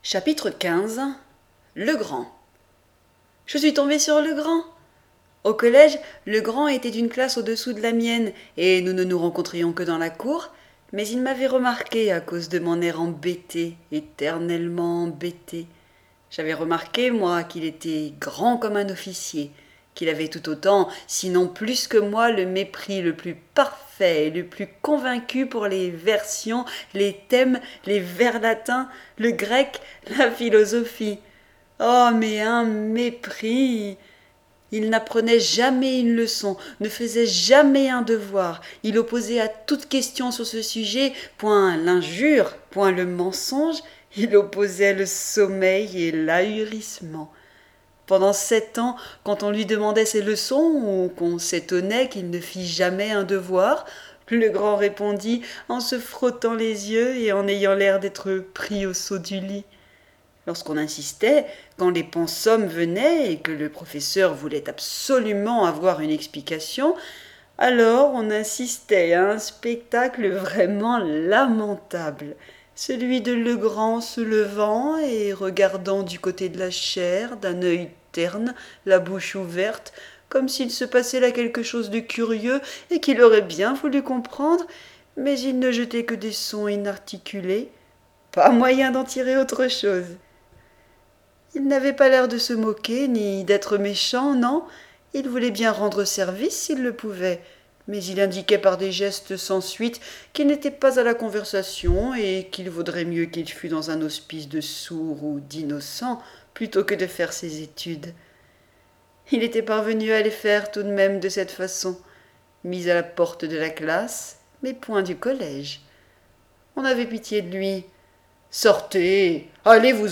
Chapitre 15. Le Grand. Je suis tombée sur le Grand. Au collège, le Grand était d'une classe au-dessous de la mienne, et nous ne nous rencontrions que dans la cour, mais il m'avait remarqué à cause de mon air embêté, éternellement embêté. J'avais remarqué, moi, qu'il était grand comme un officier, qu'il avait tout autant, sinon plus que moi, le mépris le plus parfait et le plus convaincu pour les versions, les thèmes, les vers latins, le grec, la philosophie. Oh, mais un mépris! Il n'apprenait jamais une leçon, ne faisait jamais un devoir. Il opposait à toute question sur ce sujet, point l'injure, point le mensonge, il opposait le sommeil et l'ahurissement. Pendant 7 ans, quand on lui demandait ses leçons ou qu'on s'étonnait qu'il ne fît jamais un devoir, le grand répondit en se frottant les yeux et en ayant l'air d'être pris au saut du lit. Lorsqu'on insistait, quand les pensums venaient et que le professeur voulait absolument avoir une explication, alors on assistait à un spectacle vraiment lamentable, celui de Legrand se levant et regardant du côté de la chaire d'un œil terne, la bouche ouverte, comme s'il se passait là quelque chose de curieux et qu'il aurait bien voulu comprendre, mais il ne jetait que des sons inarticulés, pas moyen d'en tirer autre chose. Il n'avait pas l'air de se moquer, ni d'être méchant, non, il voulait bien rendre service s'il le pouvait, mais il indiquait par des gestes sans suite qu'il n'était pas à la conversation et qu'il vaudrait mieux qu'il fût dans un hospice de sourds ou d'innocents plutôt que de faire ses études. Il était parvenu à les faire tout de même de cette façon, mis à la porte de la classe, mais point du collège. On avait pitié de lui. « Sortez, allez-vous-en !»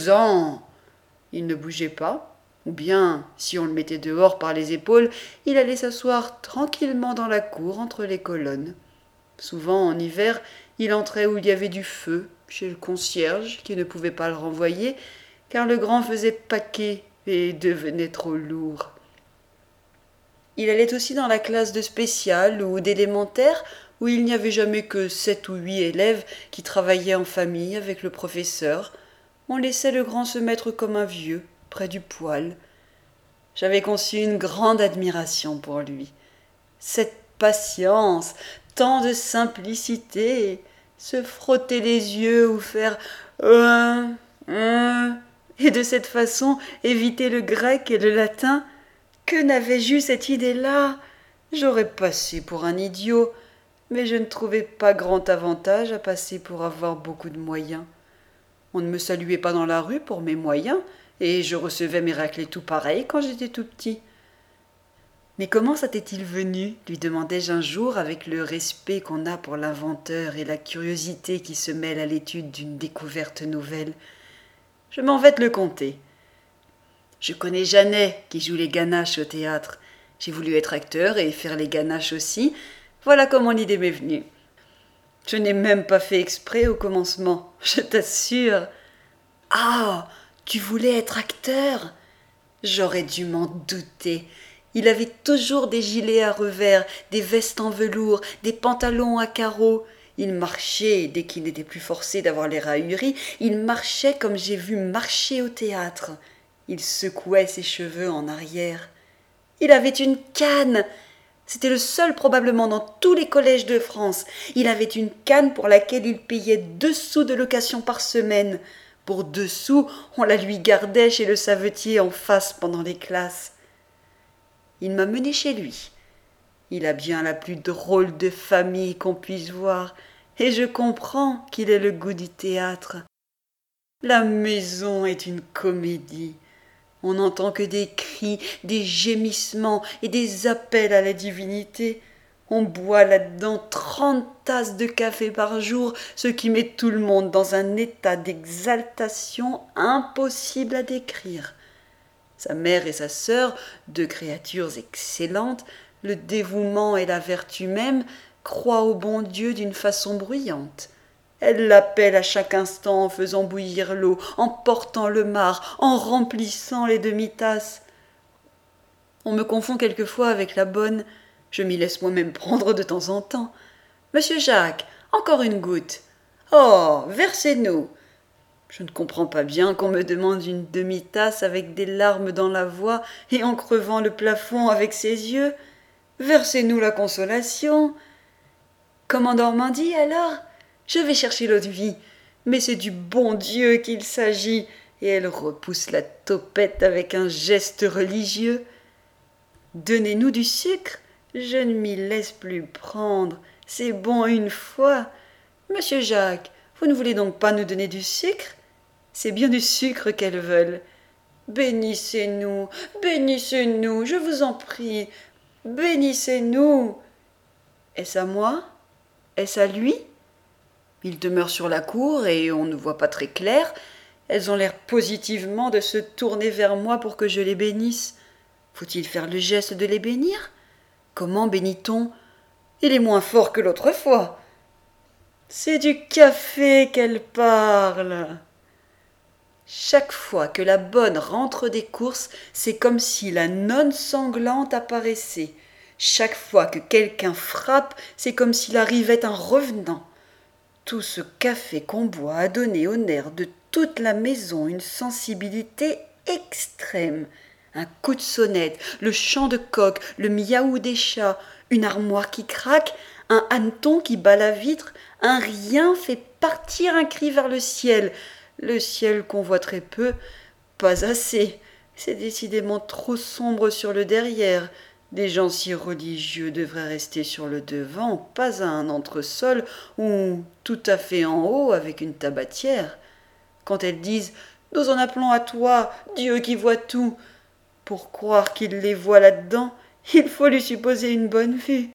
Il ne bougeait pas, ou bien, si on le mettait dehors par les épaules, il allait s'asseoir tranquillement dans la cour entre les colonnes. Souvent, en hiver, il entrait où il y avait du feu, chez le concierge, qui ne pouvait pas le renvoyer, car le grand faisait paquet et devenait trop lourd. Il allait aussi dans la classe de spécial ou d'élémentaire, où il n'y avait jamais que 7 ou 8 élèves qui travaillaient en famille avec le professeur. On laissait le grand se mettre comme un vieux, près du poêle. J'avais conçu une grande admiration pour lui. Cette patience, tant de simplicité, se frotter les yeux ou faire et de cette façon éviter le grec et le latin. Que n'avais-je eu cette idée-là? J'aurais passé pour un idiot, mais je ne trouvais pas grand avantage à passer pour avoir beaucoup de moyens. On ne me saluait pas dans la rue pour mes moyens, et je recevais mes raclés tout pareil quand j'étais tout petit. Mais comment ça t'est-il venu? Lui demandai-je un jour avec le respect qu'on a pour l'inventeur et la curiosité qui se mêle à l'étude d'une découverte nouvelle. Je m'en vais te le conter. Je connais Jeannet qui joue les ganaches au théâtre. J'ai voulu être acteur et faire les ganaches aussi. Voilà comment l'idée m'est venue. Je n'ai même pas fait exprès au commencement, je t'assure. Ah, tu voulais être acteur? J'aurais dû m'en douter. Il avait toujours des gilets à revers, des vestes en velours, des pantalons à carreaux. Il marchait, dès qu'il n'était plus forcé d'avoir l'air ahuri, il marchait comme j'ai vu marcher au théâtre. Il secouait ses cheveux en arrière. Il avait une canne. C'était le seul probablement dans tous les collèges de France. Il avait une canne pour laquelle il payait 2 sous de location par semaine. Pour 2 sous, on la lui gardait chez le savetier en face pendant les classes. Il m'a mené chez lui. Il a bien la plus drôle de famille qu'on puisse voir, et je comprends qu'il ait le goût du théâtre. La maison est une comédie. On n'entend que des cris, des gémissements et des appels à la divinité. On boit là-dedans 30 tasses de café par jour, ce qui met tout le monde dans un état d'exaltation impossible à décrire. Sa mère et sa sœur, 2 créatures excellentes, le dévouement et la vertu même, croient au bon Dieu d'une façon bruyante. Elle l'appelle à chaque instant en faisant bouillir l'eau, en portant le marc, en remplissant les demi-tasses. On me confond quelquefois avec la bonne. Je m'y laisse moi-même prendre de temps en temps. « Monsieur Jacques, encore une goutte. Oh, versez-nous. » Je ne comprends pas bien qu'on me demande une demi-tasse avec des larmes dans la voix et en crevant le plafond avec ses yeux. Versez-nous la consolation. Comme en Normandie, alors? Je vais chercher l'eau de vie. Mais c'est du bon Dieu qu'il s'agit. Et elle repousse la topette avec un geste religieux. Donnez-nous du sucre. Je ne m'y laisse plus prendre. C'est bon une fois. Monsieur Jacques, vous ne voulez donc pas nous donner du sucre? C'est bien du sucre qu'elles veulent. Bénissez-nous, bénissez-nous, je vous en prie. Bénissez-nous. Est-ce à moi? Est-ce à lui? Il demeure sur la cour et on ne voit pas très clair. Elles ont l'air positivement de se tourner vers moi pour que je les bénisse. Faut-il faire le geste de les bénir? Comment bénit-on? Il est moins fort que l'autre fois. C'est du café qu'elle parle. Chaque fois que la bonne rentre des courses, c'est comme si la nonne sanglante apparaissait. Chaque fois que quelqu'un frappe, c'est comme s'il arrivait un revenant. Tout ce café qu'on boit a donné aux nerfs de toute la maison une sensibilité extrême. Un coup de sonnette, le chant de coq, le miaou des chats, une armoire qui craque, un hanneton qui bat la vitre, un rien fait partir un cri vers le ciel qu'on voit très peu, pas assez. C'est décidément trop sombre sur le derrière. Des gens si religieux devraient rester sur le devant, pas à un entresol ou tout à fait en haut avec une tabatière. Quand elles disent « Nous en appelons à toi, Dieu qui voit tout », pour croire qu'il les voit là-dedans, il faut lui supposer une bonne vue.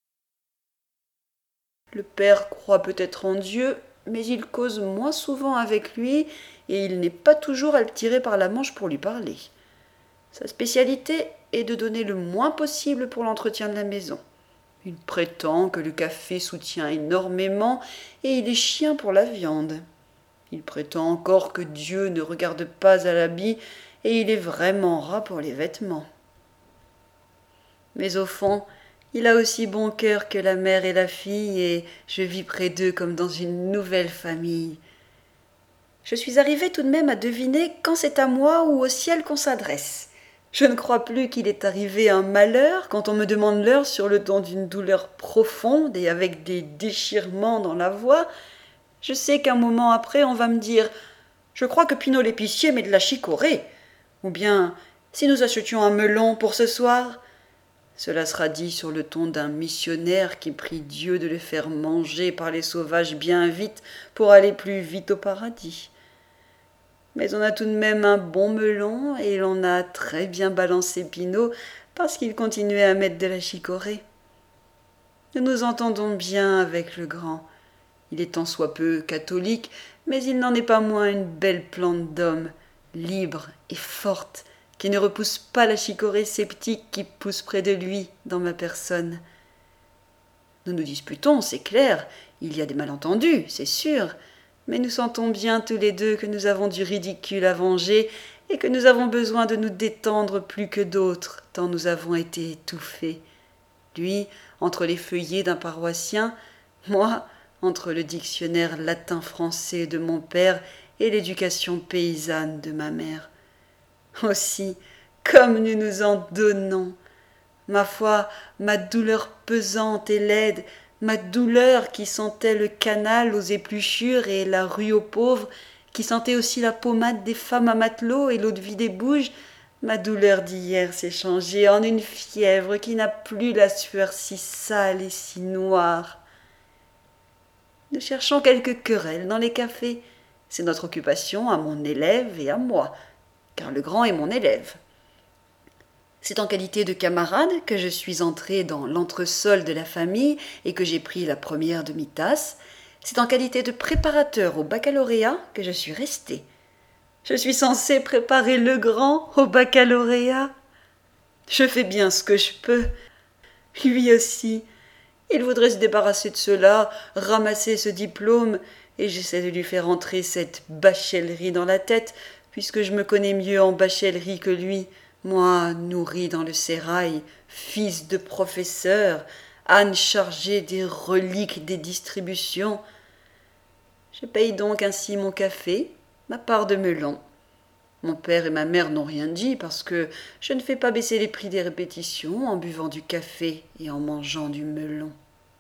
Le père croit peut-être en Dieu, mais il cause moins souvent avec lui et il n'est pas toujours à le tirer par la manche pour lui parler. Sa spécialité est de donner le moins possible pour l'entretien de la maison. Il prétend que le café soutient énormément et il est chien pour la viande. Il prétend encore que Dieu ne regarde pas à l'habit et il est vraiment rat pour les vêtements. Mais au fond, il a aussi bon cœur que la mère et la fille et je vis près d'eux comme dans une nouvelle famille. Je suis arrivée tout de même à deviner quand c'est à moi ou au ciel qu'on s'adresse. Je ne crois plus qu'il est arrivé un malheur quand on me demande l'heure sur le ton d'une douleur profonde et avec des déchirements dans la voix. Je sais qu'un moment après on va me dire « Je crois que Pinot l'épicier met de la chicorée » ou bien « Si nous achetions un melon pour ce soir ?» Cela sera dit sur le ton d'un missionnaire qui prie Dieu de le faire manger par les sauvages bien vite pour aller plus vite au paradis. Mais on a tout de même un bon melon et l'on a très bien balancé Pinot parce qu'il continuait à mettre de la chicorée. Nous nous entendons bien avec le grand. Il est tant soit peu catholique, mais il n'en est pas moins une belle plante d'homme, libre et forte, qui ne repousse pas la chicorée sceptique qui pousse près de lui dans ma personne. Nous nous disputons, c'est clair, il y a des malentendus, c'est sûr, mais nous sentons bien tous les deux que nous avons du ridicule à venger et que nous avons besoin de nous détendre plus que d'autres, tant nous avons été étouffés. Lui, entre les feuillets d'un paroissien, moi, entre le dictionnaire latin-français de mon père et l'éducation paysanne de ma mère. Aussi, comme nous nous en donnons. Ma foi, ma douleur pesante et laide, ma douleur qui sentait le canal aux épluchures et la rue aux pauvres, qui sentait aussi la pommade des femmes à matelot et l'eau-de-vie des bouges, ma douleur d'hier s'est changée en une fièvre qui n'a plus la sueur si sale et si noire. Nous cherchons quelques querelles dans les cafés. C'est notre occupation à mon élève et à moi, car le grand est mon élève. C'est en qualité de camarade que je suis entré dans l'entresol de la famille et que j'ai pris la première demi-tasse. C'est en qualité de préparateur au baccalauréat que je suis resté. Je suis censé préparer le grand au baccalauréat. Je fais bien ce que je peux. Lui aussi. Il voudrait se débarrasser de cela, ramasser ce diplôme, et j'essaie de lui faire entrer cette bachellerie dans la tête, puisque je me connais mieux en bachellerie que lui, moi, nourri dans le sérail, fils de professeur, âne chargé des reliques des distributions. Je paye donc ainsi mon café, ma part de melon. Mon père et ma mère n'ont rien dit parce que je ne fais pas baisser les prix des répétitions en buvant du café et en mangeant du melon.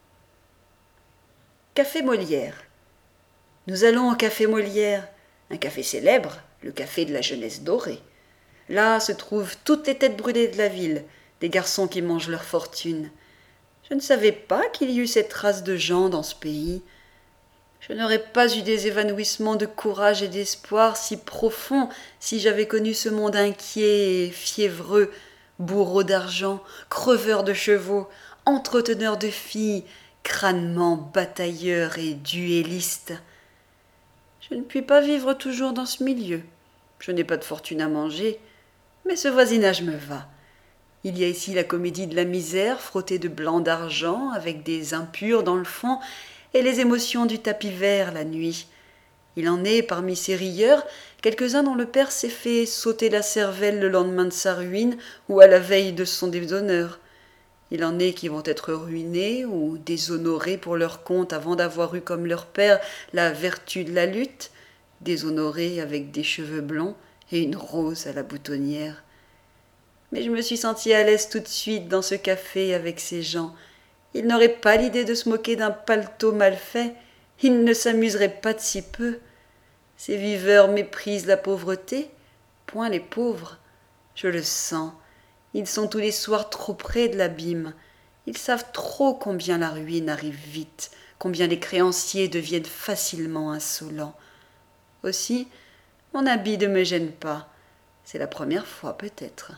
Café Molière. Nous allons au café Molière, un café célèbre, le café de la jeunesse dorée. Là se trouvent toutes les têtes brûlées de la ville, des garçons qui mangent leur fortune. Je ne savais pas qu'il y eût cette race de gens dans ce pays. Je n'aurais pas eu des évanouissements de courage et d'espoir si profonds si j'avais connu ce monde inquiet et fiévreux, bourreau d'argent, creveur de chevaux, entreteneur de filles, crânement batailleur et duelliste. Je ne puis pas vivre toujours dans ce milieu. Je n'ai pas de fortune à manger, mais ce voisinage me va. Il y a ici la comédie de la misère frottée de blanc d'argent avec des impurs dans le fond et les émotions du tapis vert la nuit. Il en est, parmi ces rieurs, quelques-uns dont le père s'est fait sauter la cervelle le lendemain de sa ruine ou à la veille de son déshonneur. Il en est qui vont être ruinés ou déshonorés pour leur compte avant d'avoir eu comme leur père la vertu de la lutte, déshonorés avec des cheveux blonds et une rose à la boutonnière. Mais je me suis sentie à l'aise tout de suite dans ce café avec ces gens. Ils n'auraient pas l'idée de se moquer d'un paletot mal fait, ils ne s'amuseraient pas de si peu. Ces viveurs méprisent la pauvreté, point les pauvres. Je le sens. Ils sont tous les soirs trop près de l'abîme. Ils savent trop combien la ruine arrive vite, combien les créanciers deviennent facilement insolents. Aussi, mon habit ne me gêne pas. C'est la première fois peut-être.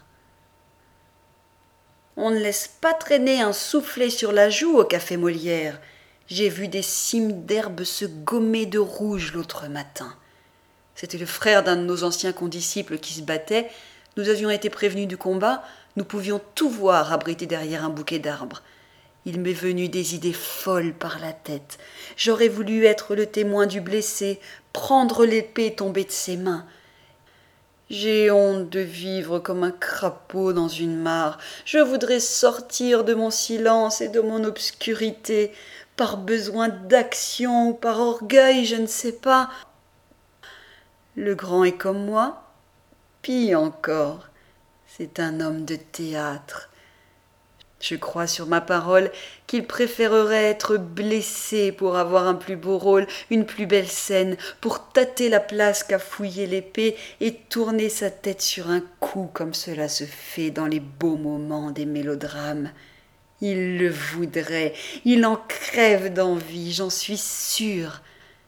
On ne laisse pas traîner un soufflet sur la joue au café Molière. J'ai vu des cimes d'herbe se gommer de rouge l'autre matin. C'était le frère d'un de nos anciens condisciples qui se battait. Nous avions été prévenus du combat, nous pouvions tout voir abrité derrière un bouquet d'arbres. Il m'est venu des idées folles par la tête. J'aurais voulu être le témoin du blessé, prendre l'épée tombée de ses mains. J'ai honte de vivre comme un crapaud dans une mare. Je voudrais sortir de mon silence et de mon obscurité, par besoin d'action ou par orgueil, je ne sais pas. Le grand est comme moi, pis encore, c'est un homme de théâtre. Je crois sur ma parole qu'il préférerait être blessé pour avoir un plus beau rôle, une plus belle scène, pour tâter la place qu'à fouiller l'épée et tourner sa tête sur un coup comme cela se fait dans les beaux moments des mélodrames. Il le voudrait, il en crève d'envie, j'en suis sûre.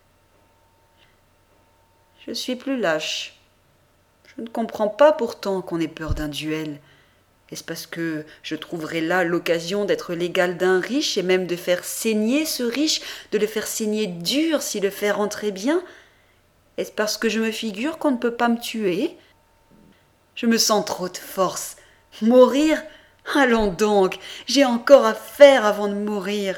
Je suis plus lâche. Je ne comprends pas pourtant qu'on ait peur d'un duel. Est-ce parce que je trouverai là l'occasion d'être l'égal d'un riche et même de faire saigner ce riche, de le faire saigner dur si le fer entrait bien? Est-ce parce que je me figure qu'on ne peut pas me tuer? Je me sens trop de force. Mourir? Allons donc, j'ai encore à faire avant de mourir.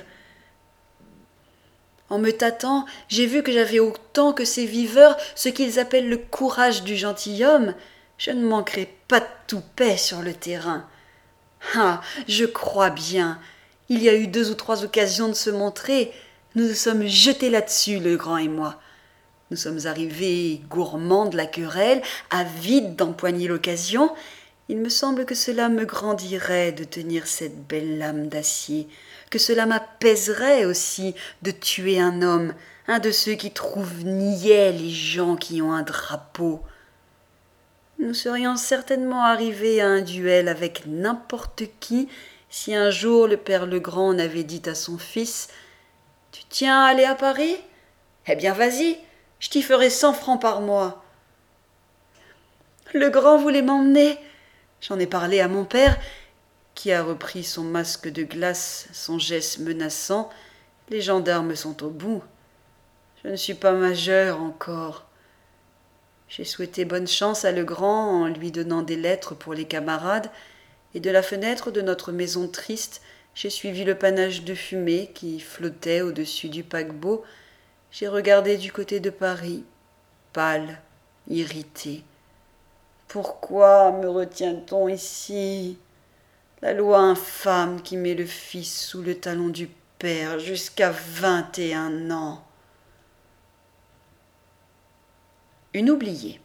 En me tâtant, j'ai vu que j'avais autant que ces viveurs ce qu'ils appellent le courage du gentilhomme. Je ne manquerai pas de toupet sur le terrain. Ah, je crois bien. Il y a eu 2 ou 3 occasions de se montrer. Nous nous sommes jetés là-dessus, le grand et moi. Nous sommes arrivés gourmands de la querelle, avides d'empoigner l'occasion. Il me semble que cela me grandirait de tenir cette belle lame d'acier, que cela m'apaiserait aussi de tuer un homme, un de ceux qui trouvent niais les gens qui ont un drapeau. Nous serions certainement arrivés à un duel avec n'importe qui si un jour le père Legrand n'avait dit à son fils « Tu tiens à aller à Paris ? Eh bien vas-y, je t'y ferai 100 francs par mois. » Legrand voulait m'emmener. J'en ai parlé à mon père, qui a repris son masque de glace, son geste menaçant. Les gendarmes sont au bout. Je ne suis pas majeur encore. J'ai souhaité bonne chance à Legrand en lui donnant des lettres pour les camarades, et de la fenêtre de notre maison triste, j'ai suivi le panache de fumée qui flottait au-dessus du paquebot. J'ai regardé du côté de Paris, pâle, irrité. Pourquoi me retient-on ici? La loi infâme qui met le fils sous le talon du père jusqu'à 21 ans. Une oubliée.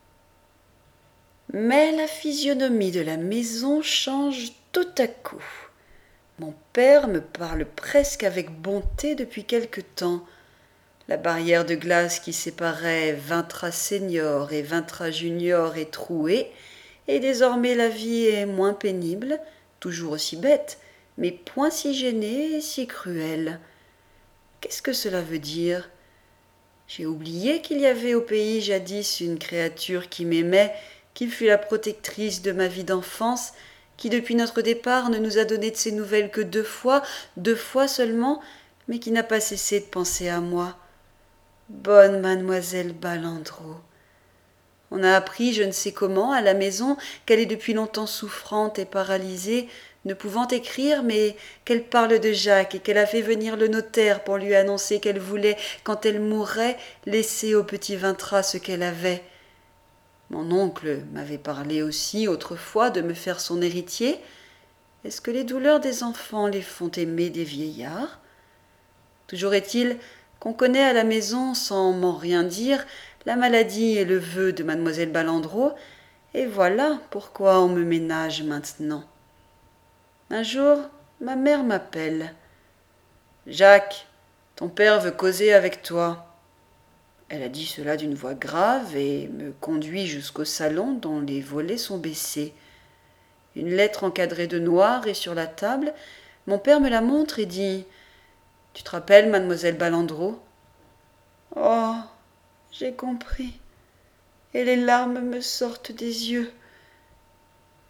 Mais la physionomie de la maison change tout à coup. Mon père me parle presque avec bonté depuis quelque temps. La barrière de glace qui séparait Vintra senior et Vintra junior est trouée, et désormais la vie est moins pénible, toujours aussi bête, mais point si gênée et si cruelle. Qu'est-ce que cela veut dire ? J'ai oublié qu'il y avait au pays jadis une créature qui m'aimait, qui fut la protectrice de ma vie d'enfance, qui depuis notre départ ne nous a donné de ses nouvelles que 2 fois seulement, mais qui n'a pas cessé de penser à moi. Bonne mademoiselle Balandreau. On a appris, je ne sais comment, à la maison, qu'elle est depuis longtemps souffrante et paralysée, ne pouvant écrire, mais qu'elle parle de Jacques et qu'elle a fait venir le notaire pour lui annoncer qu'elle voulait, quand elle mourrait, laisser au petit Vintra ce qu'elle avait. Mon oncle m'avait parlé aussi autrefois de me faire son héritier. Est-ce que les douleurs des enfants les font aimer des vieillards ? Toujours est-il qu'on connaît à la maison, sans m'en rien dire, la maladie et le vœu de mademoiselle Balandreau, et voilà pourquoi on me ménage maintenant. Un jour, ma mère m'appelle. « Jacques, ton père veut causer avec toi. » Elle a dit cela d'une voix grave et me conduit jusqu'au salon dont les volets sont baissés. Une lettre encadrée de noir est sur la table. Mon père me la montre et dit « Tu te rappelles, mademoiselle Balandreau ?»« Oh, j'ai compris. Et les larmes me sortent des yeux. Morte ?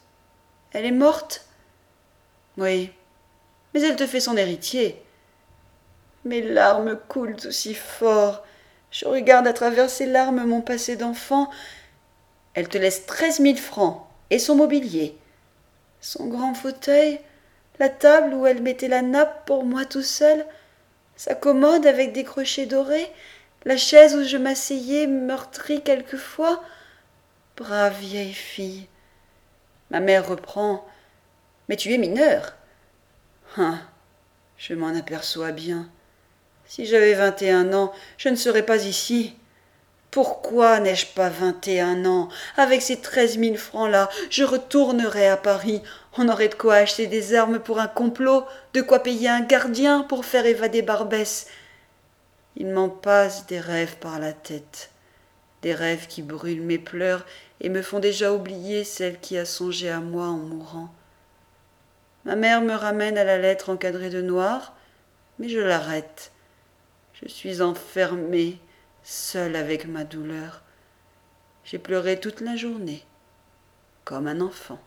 Elle est morte ? Oui, mais elle te fait son héritier. Mes larmes coulent aussi fort. Je regarde à travers ces larmes mon passé d'enfant. Elle te laisse 13 000 francs et son mobilier. Son grand fauteuil, la table où elle mettait la nappe pour moi tout seul, sa commode avec des crochets dorés, la chaise où je m'asseyais meurtrie quelquefois. Brave vieille fille. Ma mère reprend. Mais tu es mineur. Ah, je m'en aperçois bien. Si j'avais 21 ans, je ne serais pas ici. Pourquoi n'ai-je pas 21 ans ? Avec ces 13 000 francs-là, je retournerais à Paris. On aurait de quoi acheter des armes pour un complot, de quoi payer un gardien pour faire évader Barbès. Il m'en passe des rêves par la tête, des rêves qui brûlent mes pleurs et me font déjà oublier celle qui a songé à moi en mourant. Ma mère me ramène à la lettre encadrée de noir, mais je l'arrête. Je suis enfermée, seule avec ma douleur. J'ai pleuré toute la journée, comme un enfant.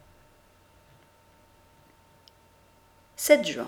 7 juin.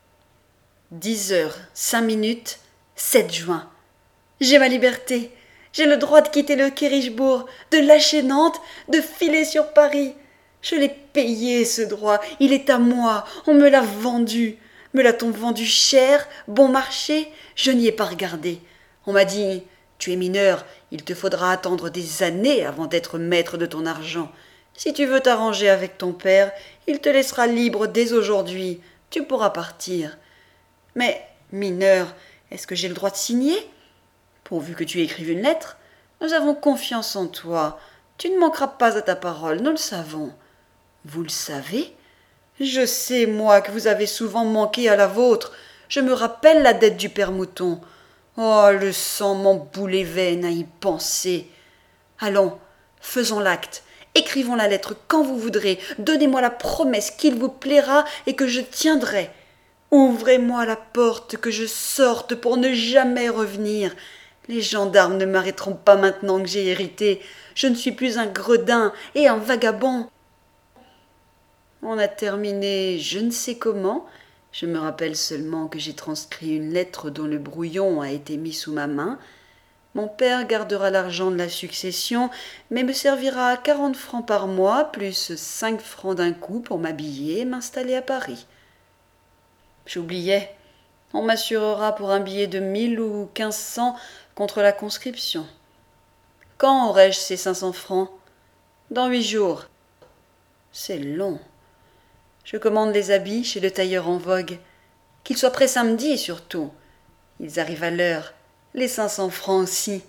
10h05, 7 juin. J'ai ma liberté. J'ai le droit de quitter le Quérichbourg, de lâcher Nantes, de filer sur Paris. Je l'ai payé, ce droit. Il est à moi. On me l'a vendu. Me l'a-t-on vendu cher, bon marché ? Je n'y ai pas regardé. On m'a dit « Tu es mineur, il te faudra attendre des années avant d'être maître de ton argent. Si tu veux t'arranger avec ton père, il te laissera libre dès aujourd'hui. Tu pourras partir. » Mais, mineur, est-ce que j'ai le droit de signer ? Pourvu que tu écrives une lettre, nous avons confiance en toi. Tu ne manqueras pas à ta parole, nous le savons. Vous le savez ? Je sais, moi, que vous avez souvent manqué à la vôtre. Je me rappelle la dette du père Mouton. Oh, le sang m'embout les veines à y penser. Allons, faisons l'acte. Écrivons la lettre quand vous voudrez. Donnez-moi la promesse qu'il vous plaira et que je tiendrai. Ouvrez-moi la porte, que je sorte pour ne jamais revenir. Les gendarmes ne m'arrêteront pas maintenant que j'ai hérité. Je ne suis plus un gredin et un vagabond. On a terminé je ne sais comment. Je me rappelle seulement que j'ai transcrit une lettre dont le brouillon a été mis sous ma main. Mon père gardera l'argent de la succession, mais me servira 40 francs par mois, plus 5 francs d'un coup pour m'habiller et m'installer à Paris. J'oubliais. On m'assurera pour un billet de 1000 ou 1500 contre la conscription. Quand aurai-je ces 500 francs ? Dans 8 jours. C'est long. Je commande les habits chez le tailleur en vogue. Qu'ils soient prêts samedi, surtout. Ils arrivent à l'heure. Les 500 francs aussi.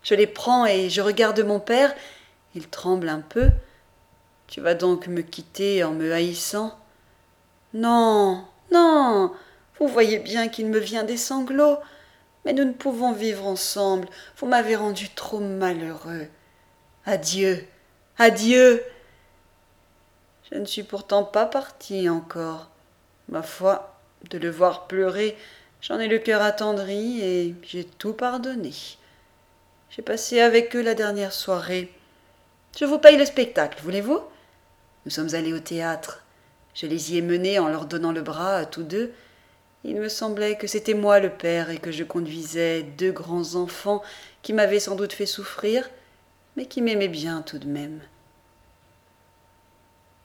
Je les prends et je regarde mon père. Il tremble un peu. Tu vas donc me quitter en me haïssant? Non, non, vous voyez bien qu'il me vient des sanglots. Mais nous ne pouvons vivre ensemble. Vous m'avez rendu trop malheureux. Adieu, adieu. Je ne suis pourtant pas parti encore. Ma foi, de le voir pleurer, j'en ai le cœur attendri et j'ai tout pardonné. J'ai passé avec eux la dernière soirée. Je vous paye le spectacle, voulez-vous? Nous sommes allés au théâtre. Je les y ai menés en leur donnant le bras à tous deux. Il me semblait que c'était moi le père et que je conduisais deux grands enfants qui m'avaient sans doute fait souffrir, mais qui m'aimaient bien tout de même.